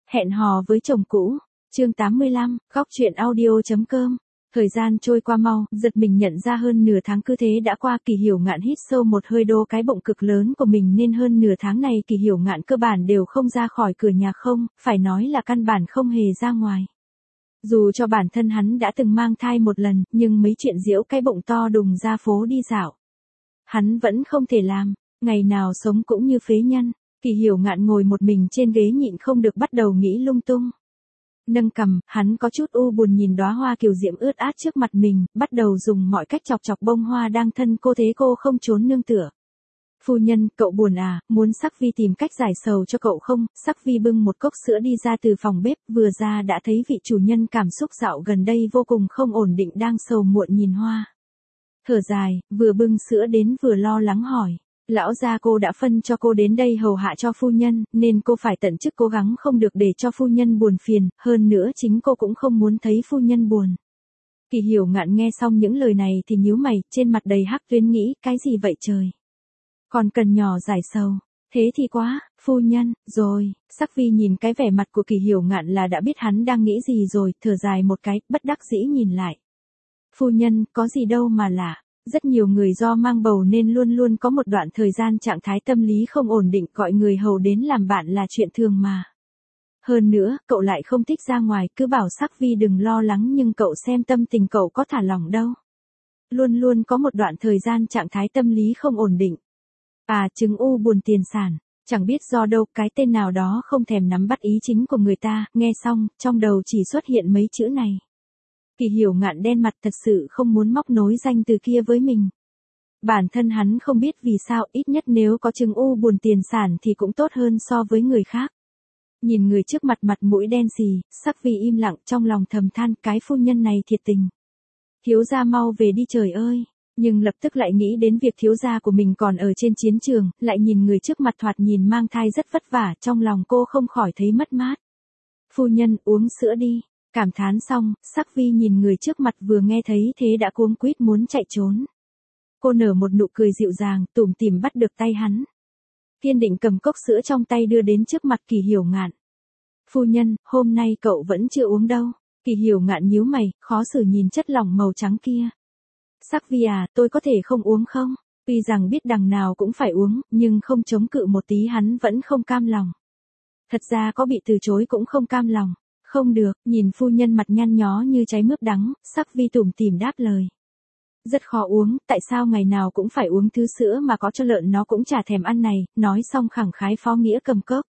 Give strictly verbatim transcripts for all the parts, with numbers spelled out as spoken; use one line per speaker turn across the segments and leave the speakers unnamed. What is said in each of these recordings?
Hẹn hò với chồng cũ, chương tám mươi lăm, góc truyện audio.com. Thời gian trôi qua mau, giật mình nhận ra hơn nửa tháng cứ thế đã qua. Kỳ Hiểu Ngạn hít sâu một hơi, đô cái bụng cực lớn của mình nên hơn nửa tháng này Kỳ Hiểu Ngạn cơ bản đều không ra khỏi cửa nhà, không, phải nói là căn bản không hề ra ngoài. Dù cho bản thân hắn đã từng mang thai một lần, nhưng mấy chuyện giễu cái bụng to đùng ra phố đi dạo, hắn vẫn không thể làm, ngày nào sống cũng như phế nhân. Kỳ Hiểu Ngạn ngồi một mình trên ghế nhịn không được bắt đầu nghĩ lung tung. Nâng cằm, hắn có chút u buồn nhìn đóa hoa kiều diễm ướt át trước mặt mình, bắt đầu dùng mọi cách chọc chọc bông hoa đang thân cô, thế cô không trốn nương tựa. Phu nhân, cậu buồn à, muốn Sắc Vi tìm cách giải sầu cho cậu không? Sắc Vi bưng một cốc sữa đi ra từ phòng bếp, vừa ra đã thấy vị chủ nhân cảm xúc dạo gần đây vô cùng không ổn định đang sầu muộn nhìn hoa. Thở dài, vừa bưng sữa đến vừa lo lắng hỏi. Lão gia cô đã phân cho cô đến đây hầu hạ cho phu nhân, nên cô phải tận chức cố gắng không được để cho phu nhân buồn phiền, hơn nữa chính cô cũng không muốn thấy phu nhân buồn. Kỳ Hiểu Ngạn nghe xong những lời này thì nhíu mày, trên mặt đầy hắc tuyến, nghĩ, cái gì vậy trời? Còn cần nhỏ giải sầu, thế thì quá, phu nhân, rồi. Sắc Vi nhìn cái vẻ mặt của Kỳ Hiểu Ngạn là đã biết hắn đang nghĩ gì rồi, thở dài một cái, bất đắc dĩ nhìn lại. Phu nhân, có gì đâu mà lạ. Rất nhiều người do mang bầu nên luôn luôn có một đoạn thời gian trạng thái tâm lý không ổn định, gọi người hầu đến làm bạn là chuyện thường mà. Hơn nữa, cậu lại không thích ra ngoài, cứ bảo Sắc Vi đừng lo lắng, nhưng cậu xem tâm tình cậu có thả lỏng đâu. Luôn luôn có một đoạn thời gian trạng thái tâm lý không ổn định. À, chứng u buồn tiền sản, chẳng biết do đâu, cái tên nào đó không thèm nắm bắt ý chính của người ta, nghe xong, trong đầu chỉ xuất hiện mấy chữ này. Kỳ Hiểu Ngạn đen mặt, thật sự không muốn móc nối danh từ kia với mình. Bản thân hắn không biết vì sao, ít nhất nếu có chứng u buồn tiền sản thì cũng tốt hơn so với người khác. Nhìn người trước mặt mặt mũi đen xì, Sắc Vi im lặng, trong lòng thầm than, cái phu nhân này thiệt tình. Thiếu gia mau về đi trời ơi, nhưng lập tức lại nghĩ đến việc thiếu gia của mình còn ở trên chiến trường, lại nhìn người trước mặt thoạt nhìn mang thai rất vất vả, trong lòng cô không khỏi thấy mất mát. Phu nhân, uống sữa đi. Cảm thán xong, Sắc Vi nhìn người trước mặt vừa nghe thấy thế đã cuống quýt muốn chạy trốn. Cô nở một nụ cười dịu dàng, tủm tỉm bắt được tay hắn. Kiên định cầm cốc sữa trong tay đưa đến trước mặt Kỳ Hiểu Ngạn. Phu nhân, hôm nay cậu vẫn chưa uống đâu. Kỳ Hiểu Ngạn nhíu mày, khó xử nhìn chất lỏng màu trắng kia. Sắc Vi à, tôi có thể không uống không? Tuy rằng biết đằng nào cũng phải uống, nhưng không chống cự một tí hắn vẫn không cam lòng. Thật ra có bị từ chối cũng không cam lòng. Không được, nhìn phu nhân mặt nhăn nhó như trái mướp đắng, Sắc Vi tủm tỉm đáp lời. Rất khó uống, tại sao ngày nào cũng phải uống thứ sữa mà có cho lợn nó cũng chả thèm ăn này, nói xong khẳng khái Phó Nghĩa cầm cốc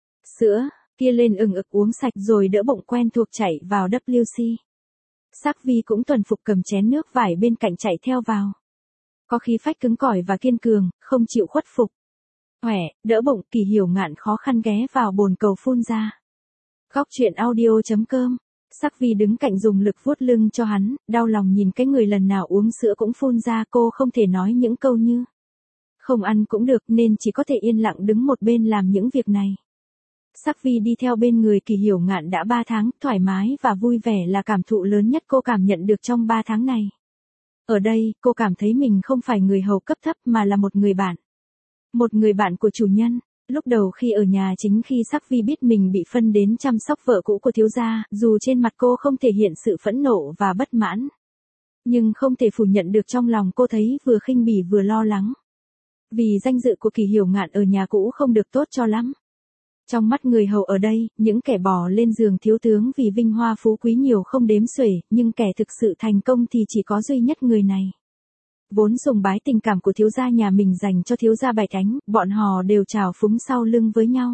sữa kia lên ừng ực uống sạch rồi đỡ bụng quen thuộc chạy vào vê kép xê. Sắc Vi cũng tuần phục cầm chén nước vải bên cạnh chạy theo vào. Có khí phách cứng cỏi và kiên cường, không chịu khuất phục. Khỏe, đỡ bụng, Kỳ Hiểu Ngạn khó khăn ghé vào bồn cầu phun ra. Góc truyện audio.com. Sắc Vi đứng cạnh dùng lực vuốt lưng cho hắn, đau lòng nhìn cái người lần nào uống sữa cũng phun ra, cô không thể nói những câu như không ăn cũng được nên chỉ có thể yên lặng đứng một bên làm những việc này. Sắc Vi đi theo bên người Kỳ Hiểu Ngạn đã ba tháng, thoải mái và vui vẻ là cảm thụ lớn nhất cô cảm nhận được trong ba tháng này. Ở đây, cô cảm thấy mình không phải người hầu cấp thấp mà là một người bạn. Một người bạn của chủ nhân. Lúc đầu khi ở nhà chính khi Sắc Vi biết mình bị phân đến chăm sóc vợ cũ của thiếu gia, dù trên mặt cô không thể hiện sự phẫn nộ và bất mãn. Nhưng không thể phủ nhận được trong lòng cô thấy vừa khinh bỉ vừa lo lắng. Vì danh dự của Kỳ Hiểu Ngạn ở nhà cũ không được tốt cho lắm. Trong mắt người hầu ở đây, những kẻ bò lên giường thiếu tướng vì vinh hoa phú quý nhiều không đếm xuể, nhưng kẻ thực sự thành công thì chỉ có duy nhất người này. Vốn sùng bái tình cảm của thiếu gia nhà mình dành cho thiếu gia Bạch Ánh, bọn họ đều trào phúng sau lưng với nhau.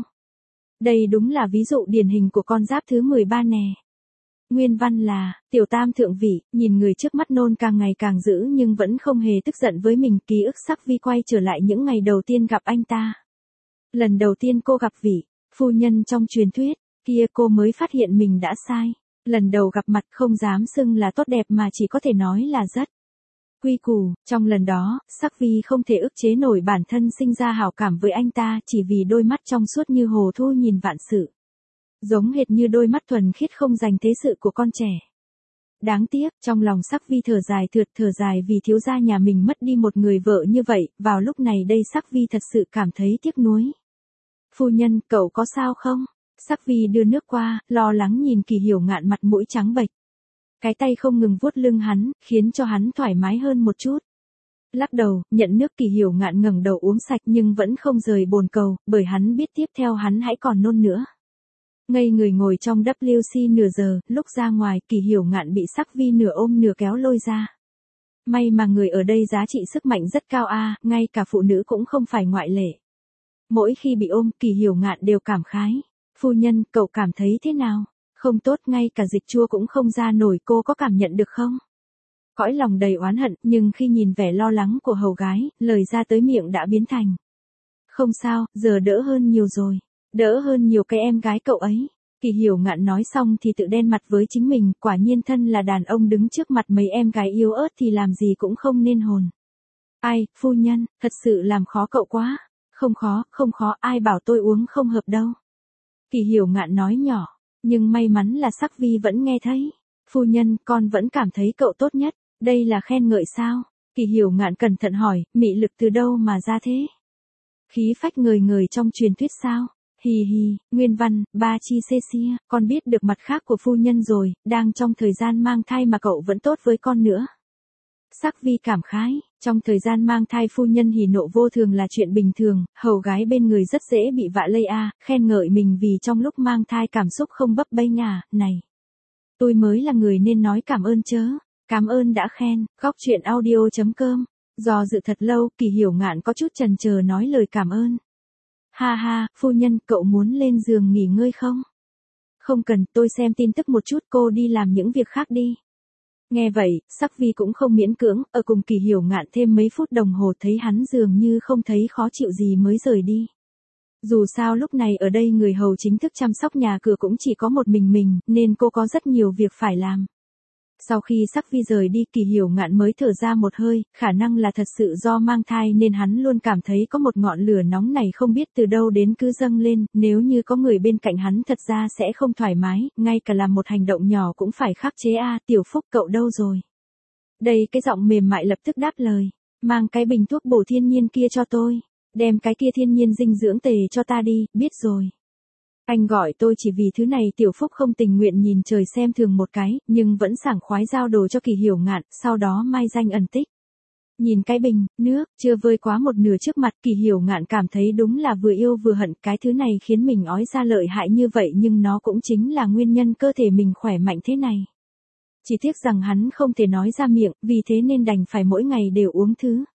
Đây đúng là ví dụ điển hình của con giáp thứ mười ba nè. Nguyên văn là, tiểu tam thượng vị, nhìn người trước mắt nôn càng ngày càng dữ nhưng vẫn không hề tức giận với mình. Ký ức Sắc Vi quay trở lại những ngày đầu tiên gặp anh ta. Lần đầu tiên cô gặp vị phu nhân trong truyền thuyết, kia cô mới phát hiện mình đã sai. Lần đầu gặp mặt không dám xưng là tốt đẹp mà chỉ có thể nói là rất quy củ. Trong lần đó, Sắc Vi không thể ức chế nổi bản thân sinh ra hảo cảm với anh ta chỉ vì đôi mắt trong suốt như hồ thu nhìn vạn sự. Giống hệt như đôi mắt thuần khiết không dành thế sự của con trẻ. Đáng tiếc, trong lòng Sắc Vi thở dài thượt thở dài vì thiếu gia nhà mình mất đi một người vợ như vậy, vào lúc này đây Sắc Vi thật sự cảm thấy tiếc nuối. Phu nhân, cậu có sao không? Sắc Vi đưa nước qua, lo lắng nhìn Kỳ Hiểu Ngạn mặt mũi trắng bệch. Cái tay không ngừng vuốt lưng hắn, khiến cho hắn thoải mái hơn một chút. Lắc đầu, nhận nước. Kỳ Hiểu Ngạn ngẩng đầu uống sạch nhưng vẫn không rời bồn cầu, bởi hắn biết tiếp theo hắn hãy còn nôn nữa. Ngây người ngồi trong vê kép xê nửa giờ, lúc ra ngoài, Kỳ Hiểu Ngạn bị Sắc Vi nửa ôm nửa kéo lôi ra. May mà người ở đây giá trị sức mạnh rất cao a, ngay cả phụ nữ cũng không phải ngoại lệ. Mỗi khi bị ôm, Kỳ Hiểu Ngạn đều cảm khái. Phu nhân, cậu cảm thấy thế nào? Không tốt, ngay cả dịch chua cũng không ra nổi, cô có cảm nhận được không? Cõi lòng đầy oán hận, nhưng khi nhìn vẻ lo lắng của hầu gái, lời ra tới miệng đã biến thành. Không sao, giờ đỡ hơn nhiều rồi. Đỡ hơn nhiều cái em gái cậu ấy. Kỳ Hiểu Ngạn nói xong thì tự đen mặt với chính mình, quả nhiên thân là đàn ông đứng trước mặt mấy em gái yếu ớt thì làm gì cũng không nên hồn. Ai, phu nhân, thật sự làm khó cậu quá. Không khó, không khó, ai bảo tôi uống không hợp đâu. Kỳ Hiểu Ngạn nói nhỏ, nhưng may mắn là Sắc Vi vẫn nghe thấy. Phu nhân, con vẫn cảm thấy cậu tốt nhất. Đây là khen ngợi sao? Kỳ Hiểu Ngạn cẩn thận hỏi, mị lực từ đâu mà ra thế? Khí phách ngời ngời trong truyền thuyết sao? Hì hì, nguyên văn, ba chi xê xia, con biết được mặt khác của phu nhân rồi, đang trong thời gian mang thai mà cậu vẫn tốt với con nữa. Sắc Vi cảm khái, trong thời gian mang thai phu nhân hỉ nộ vô thường là chuyện bình thường, hầu gái bên người rất dễ bị vạ lây a, khen ngợi mình vì trong lúc mang thai cảm xúc không bấp bênh à, này. Tôi mới là người nên nói cảm ơn chớ, cảm ơn đã khen, góc truyện audio chấm com. Do dự thật lâu, Kỳ Hiểu Ngạn có chút chần chờ nói lời cảm ơn. Ha ha, phu nhân, cậu muốn lên giường nghỉ ngơi không? Không cần, tôi xem tin tức một chút, cô đi làm những việc khác đi. Nghe vậy, Sắc Vi cũng không miễn cưỡng, ở cùng Kỳ Hiểu Ngạn thêm mấy phút đồng hồ thấy hắn dường như không thấy khó chịu gì mới rời đi. Dù sao lúc này ở đây người hầu chính thức chăm sóc nhà cửa cũng chỉ có một mình mình, nên cô có rất nhiều việc phải làm. Sau khi Sắc Vi rời đi, Kỳ Hiểu Ngạn mới thở ra một hơi, khả năng là thật sự do mang thai nên hắn luôn cảm thấy có một ngọn lửa nóng này không biết từ đâu đến cứ dâng lên, nếu như có người bên cạnh hắn thật ra sẽ không thoải mái, ngay cả làm một hành động nhỏ cũng phải khắc chế a, Tiểu Phúc cậu đâu rồi? Đây cái giọng mềm mại lập tức đáp lời, mang cái bình thuốc bổ thiên nhiên kia cho tôi, đem cái kia thiên nhiên dinh dưỡng tề cho ta đi, biết rồi. Anh gọi tôi chỉ vì thứ này. Tiểu Phúc không tình nguyện nhìn trời xem thường một cái, nhưng vẫn sảng khoái giao đồ cho Kỳ Hiểu Ngạn, sau đó mai danh ẩn tích. Nhìn cái bình, nước, chưa vơi quá một nửa trước mặt, Kỳ Hiểu Ngạn cảm thấy đúng là vừa yêu vừa hận, cái thứ này khiến mình ói ra lợi hại như vậy nhưng nó cũng chính là nguyên nhân cơ thể mình khỏe mạnh thế này. Chỉ tiếc rằng hắn không thể nói ra miệng, vì thế nên đành phải mỗi ngày đều uống thứ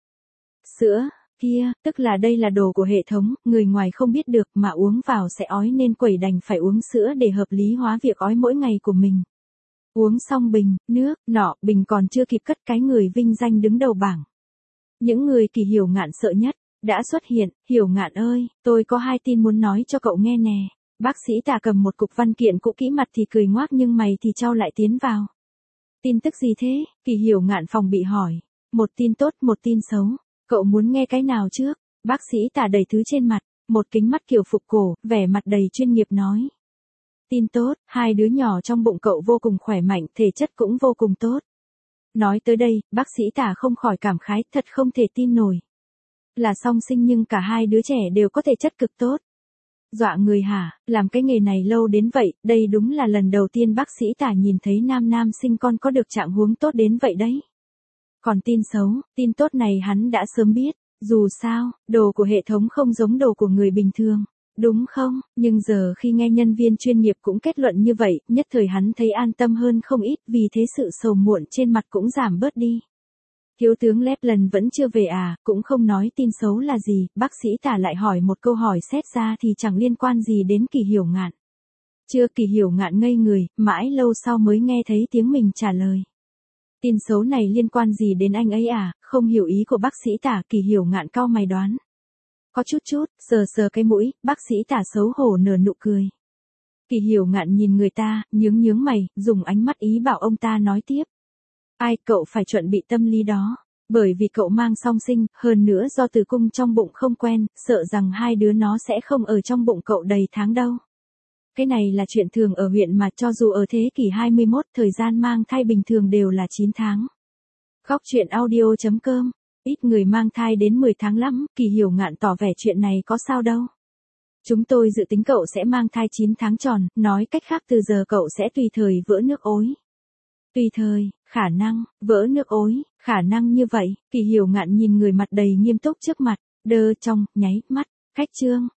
sữa kia, tức là đây là đồ của hệ thống, người ngoài không biết được mà uống vào sẽ ói nên quẩy đành phải uống sữa để hợp lý hóa việc ói mỗi ngày của mình. Uống xong bình, nước, nọ, bình còn chưa kịp cất cái người vinh danh đứng đầu bảng. Những người Kỳ Hiểu Ngạn sợ nhất, đã xuất hiện. Hiểu Ngạn ơi, tôi có hai tin muốn nói cho cậu nghe nè. Bác sĩ Tả cầm một cục văn kiện cũ kỹ, mặt thì cười ngoác nhưng mày thì trao lại tiến vào. Tin tức gì thế? Kỳ Hiểu Ngạn phòng bị hỏi. Một tin tốt, một tin xấu. Cậu muốn nghe cái nào trước? Bác sĩ Tả đầy thứ trên mặt, một kính mắt kiểu phục cổ, vẻ mặt đầy chuyên nghiệp nói. Tin tốt, hai đứa nhỏ trong bụng cậu vô cùng khỏe mạnh, thể chất cũng vô cùng tốt. Nói tới đây, bác sĩ Tả không khỏi cảm khái, thật không thể tin nổi. Là song sinh nhưng cả hai đứa trẻ đều có thể chất cực tốt. Dọa người hả, làm cái nghề này lâu đến vậy, đây đúng là lần đầu tiên bác sĩ Tả nhìn thấy nam nam sinh con có được trạng huống tốt đến vậy đấy. Còn tin xấu, tin tốt này hắn đã sớm biết, dù sao, đồ của hệ thống không giống đồ của người bình thường, đúng không? Nhưng giờ khi nghe nhân viên chuyên nghiệp cũng kết luận như vậy, nhất thời hắn thấy an tâm hơn không ít, vì thế sự sầu muộn trên mặt cũng giảm bớt đi. Thiếu tướng Lapland vẫn chưa về à, cũng không nói tin xấu là gì, bác sĩ Tả lại hỏi một câu hỏi xét ra thì chẳng liên quan gì đến Kỳ Hiểu Ngạn. Chưa, Kỳ Hiểu Ngạn ngây người, mãi lâu sau mới nghe thấy tiếng mình trả lời. Tin xấu này liên quan gì đến anh ấy à, không hiểu ý của bác sĩ Tả. Kỳ Hiểu Ngạn cau mày đoán. Có chút chút, sờ sờ cái mũi, bác sĩ Tả xấu hổ nở nụ cười. Kỳ Hiểu Ngạn nhìn người ta, nhướng nhướng mày, dùng ánh mắt ý bảo ông ta nói tiếp. Ai, cậu phải chuẩn bị tâm lý đó. Bởi vì cậu mang song sinh, hơn nữa do tử cung trong bụng không quen, sợ rằng hai đứa nó sẽ không ở trong bụng cậu đầy tháng đâu. Cái này là chuyện thường ở huyện mà, cho dù ở thế kỷ hai mươi mốt, thời gian mang thai bình thường đều là chín tháng. Góc truyện audio chấm com. Ít người mang thai đến mười tháng lắm, Kỳ Hiểu Ngạn tỏ vẻ chuyện này có sao đâu. Chúng tôi dự tính cậu sẽ mang thai chín tháng tròn, nói cách khác từ giờ cậu sẽ tùy thời vỡ nước ối. Tùy thời, khả năng, vỡ nước ối, khả năng như vậy, Kỳ Hiểu Ngạn nhìn người mặt đầy nghiêm túc trước mặt, đơ trong, nháy mắt, cách chương.